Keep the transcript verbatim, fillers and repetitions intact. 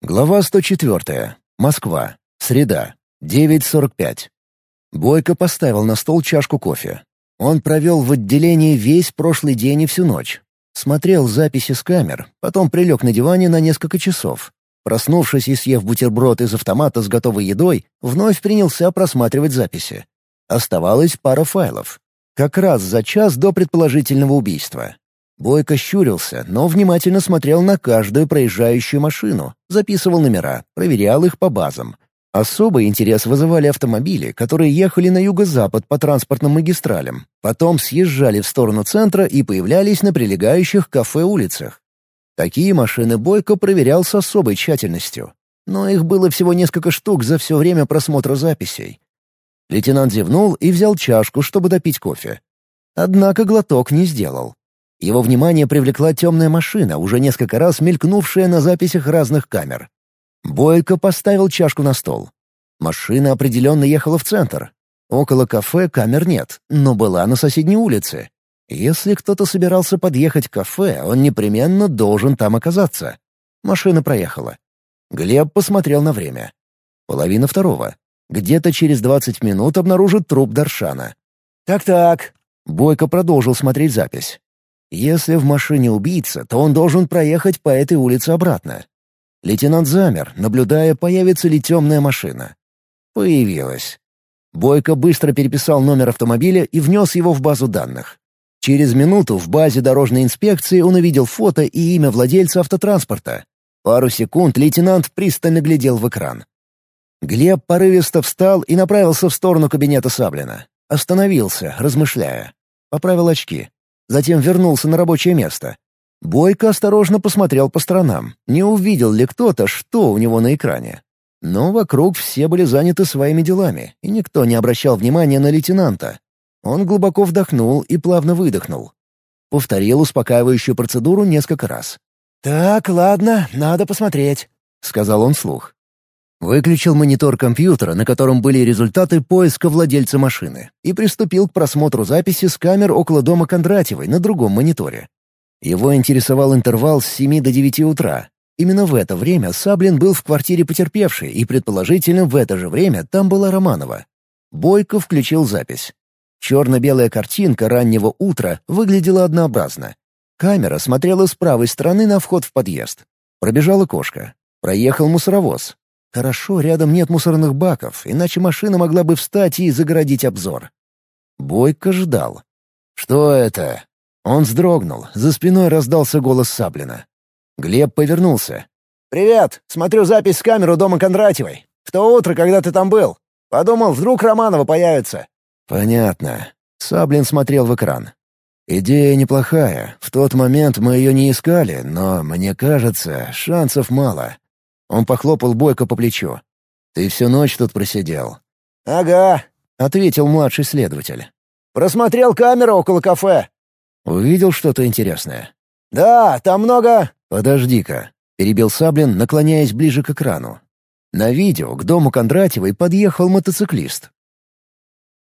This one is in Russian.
Глава сто четвёртая. Москва. Среда. девять сорок пять. Бойко поставил на стол чашку кофе. Он провел в отделении весь прошлый день и всю ночь. Смотрел записи с камер, потом прилег на диване на несколько часов. Проснувшись и съев бутерброд из автомата с готовой едой, вновь принялся просматривать записи. Оставалась пара файлов. Как раз за час до предположительного убийства. Бойко щурился, но внимательно смотрел на каждую проезжающую машину, записывал номера, проверял их по базам. Особый интерес вызывали автомобили, которые ехали на юго-запад по транспортным магистралям, потом съезжали в сторону центра и появлялись на прилегающих к кафе улицах. Такие машины Бойко проверял с особой тщательностью. Но их было всего несколько штук за все время просмотра записей. Лейтенант зевнул и взял чашку, чтобы допить кофе. Однако глоток не сделал. Его внимание привлекла темная машина, уже несколько раз мелькнувшая на записях разных камер. Бойко поставил чашку на стол. Машина определенно ехала в центр. Около кафе камер нет, но была на соседней улице. Если кто-то собирался подъехать к кафе, он непременно должен там оказаться. Машина проехала. Глеб посмотрел на время. Половина второго. Где-то через двадцать минут обнаружит труп Даршана. «Так-так». Бойко продолжил смотреть запись. Если в машине убийца, то он должен проехать по этой улице обратно. Лейтенант замер, наблюдая, появится ли темная машина. Появилась. Бойко быстро переписал номер автомобиля и внес его в базу данных. Через минуту в базе дорожной инспекции он увидел фото и имя владельца автотранспорта. Пару секунд лейтенант пристально глядел в экран. Глеб порывисто встал и направился в сторону кабинета Саблина. Остановился, размышляя. Поправил очки. Затем вернулся на рабочее место. Бойко осторожно посмотрел по сторонам, не увидел ли кто-то, что у него на экране. Но вокруг все были заняты своими делами, и никто не обращал внимания на лейтенанта. Он глубоко вдохнул и плавно выдохнул. Повторил успокаивающую процедуру несколько раз. «Так, ладно, надо посмотреть», — сказал он вслух. Выключил монитор компьютера, на котором были результаты поиска владельца машины, и приступил к просмотру записи с камер около дома Кондратьевой на другом мониторе. Его интересовал интервал с семи до девяти утра. Именно в это время Саблин был в квартире потерпевшей, и, предположительно, в это же время там была Романова. Бойко включил запись. Черно-белая картинка раннего утра выглядела однообразно. Камера смотрела с правой стороны на вход в подъезд. Пробежала кошка. Проехал мусоровоз. Хорошо, рядом нет мусорных баков, иначе машина могла бы встать и загородить обзор. Бойко ждал. «Что это?» Он вздрогнул, за спиной раздался голос Саблина. Глеб повернулся. «Привет! Смотрю запись с камеры дома Кондратьевой. В то утро, когда ты там был. Подумал, вдруг Романова появится». «Понятно». Саблин смотрел в экран. «Идея неплохая. В тот момент мы ее не искали, но, мне кажется, шансов мало». Он похлопал Бойко по плечу. «Ты всю ночь тут просидел?» «Ага», — ответил младший следователь. «Просмотрел камеру около кафе». «Увидел что-то интересное?» «Да, там много...» «Подожди-ка», — перебил Саблин, наклоняясь ближе к экрану. На видео к дому Кондратьевой подъехал мотоциклист.